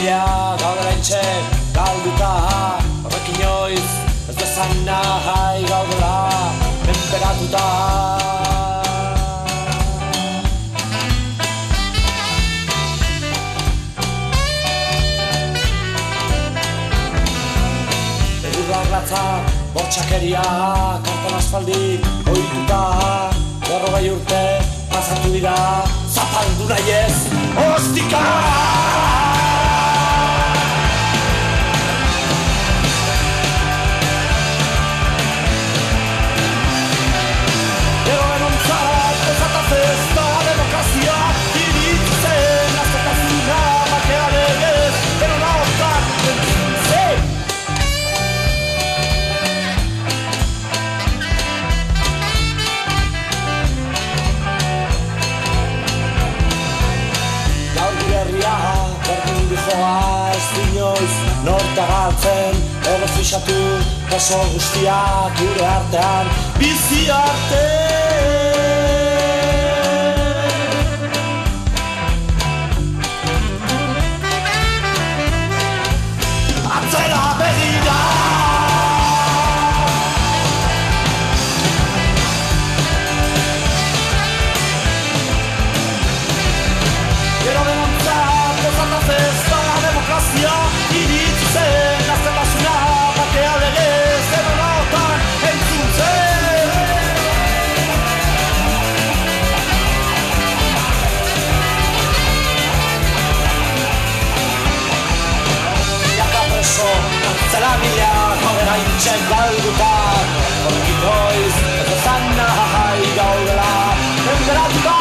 mila gaudela intxe galduta, horrek inoiz ez bezan nahi gaudela enperatuta. Latza, bortxakeria, kartan aspaldi, ohituta, 40 urte, pasatu dira, zapaldu nahi ez, ostika! Gero enontzat, ezata zesta, demokrazia, iritzen, azkotazuna, bakearen ez, gero nahotan, entzun, berdin dijoa ez dinoiz norta galtzen, ego fixatu oso guztiak gure artean bizi arte. Atzera begira! Gero denontzat bezata zesta demokrazia iritzen, azkatasuna bakea legez, edo nahotan entzun zen. Milaka preso, zela mila gaudela intxek galduta, horrekin noiz ez bezan nahi gaudela enperatuta.